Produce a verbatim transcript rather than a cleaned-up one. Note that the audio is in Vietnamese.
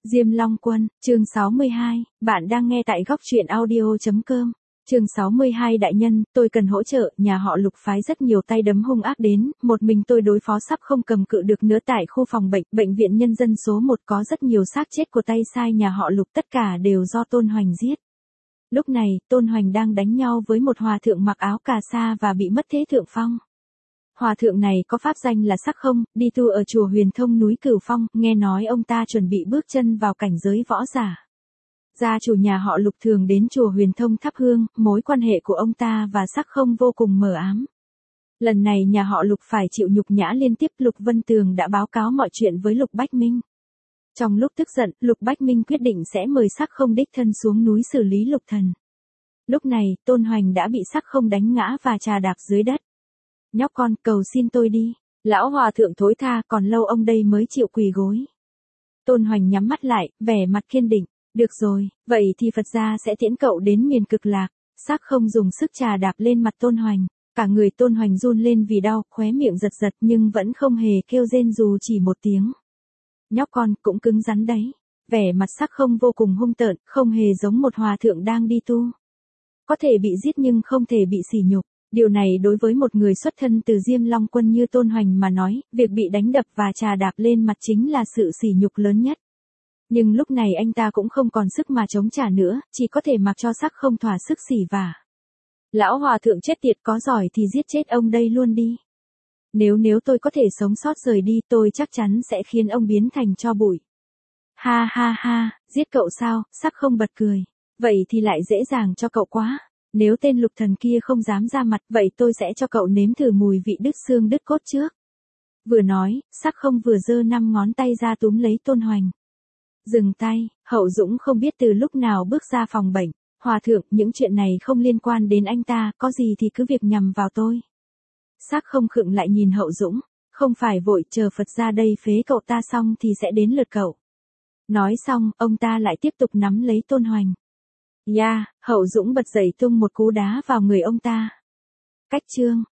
Diêm Long Quân, chương sáu mươi hai, bạn đang nghe tại góc truyện audio chấm com. Chương sáu mươi hai đại nhân, tôi cần hỗ trợ, nhà họ Lục phái rất nhiều tay đấm hung ác đến, một mình tôi đối phó sắp không cầm cự được nữa tại khu phòng bệnh, bệnh viện nhân dân số một có rất nhiều xác chết của tay sai nhà họ Lục, tất cả đều do Tôn Hoành giết. Lúc này, Tôn Hoành đang đánh nhau với một hòa thượng mặc áo cà sa và bị mất thế thượng phong. Hòa thượng này có pháp danh là Sắc Không, đi tu ở chùa Huyền Thông núi Cửu Phong, nghe nói ông ta chuẩn bị bước chân vào cảnh giới võ giả. Gia chủ nhà họ Lục thường đến chùa Huyền Thông thắp hương, mối quan hệ của ông ta và Sắc Không vô cùng mờ ám. Lần này nhà họ Lục phải chịu nhục nhã liên tiếp, Lục Vân Tường đã báo cáo mọi chuyện với Lục Bách Minh. Trong lúc tức giận, Lục Bách Minh quyết định sẽ mời Sắc Không đích thân xuống núi xử lý Lục Thần. Lúc này, Tôn Hoành đã bị Sắc Không đánh ngã và trà đạp dưới đất. Nhóc con, cầu xin tôi đi. Lão hòa thượng thối tha, còn lâu ông đây mới chịu quỳ gối. Tôn Hoành nhắm mắt lại, vẻ mặt kiên định. Được rồi, vậy thì Phật gia sẽ tiễn cậu đến miền cực lạc. Sắc Không dùng sức trà đạp lên mặt Tôn Hoành. Cả người Tôn Hoành run lên vì đau, khóe miệng giật giật nhưng vẫn không hề kêu rên dù chỉ một tiếng. Nhóc con cũng cứng rắn đấy. Vẻ mặt Sắc Không vô cùng hung tợn, không hề giống một hòa thượng đang đi tu. Có thể bị giết nhưng không thể bị sỉ nhục. Điều này đối với một người xuất thân từ Diêm Long Quân như Tôn Hoành mà nói, việc bị đánh đập và trà đạp lên mặt chính là sự sỉ nhục lớn nhất. Nhưng lúc này anh ta cũng không còn sức mà chống trả nữa, chỉ có thể mặc cho Sắc Không thỏa sức xỉ vả. Lão hòa thượng chết tiệt, có giỏi thì giết chết ông đây luôn đi. Nếu nếu tôi có thể sống sót rời đi, tôi chắc chắn sẽ khiến ông biến thành tro bụi. Ha ha ha, giết cậu sao? Sắc Không bật cười. Vậy thì lại dễ dàng cho cậu quá. Nếu tên Lục Thần kia không dám ra mặt, vậy tôi sẽ cho cậu nếm thử mùi vị đứt xương đứt cốt trước. Vừa nói, Sắc Không vừa giơ năm ngón tay ra túm lấy Tôn Hoành. Dừng tay, Hậu Dũng không biết từ lúc nào bước ra phòng bệnh. Hòa thượng, những chuyện này không liên quan đến anh ta, có gì thì cứ việc nhằm vào tôi. Sắc Không khựng lại nhìn Hậu Dũng, không phải vội, chờ Phật ra đây phế cậu ta xong thì sẽ đến lượt cậu. Nói xong, ông ta lại tiếp tục nắm lấy Tôn Hoành. Ya, yeah, Hậu Dũng bật dậy tung một cú đá vào người ông ta. Cách chương.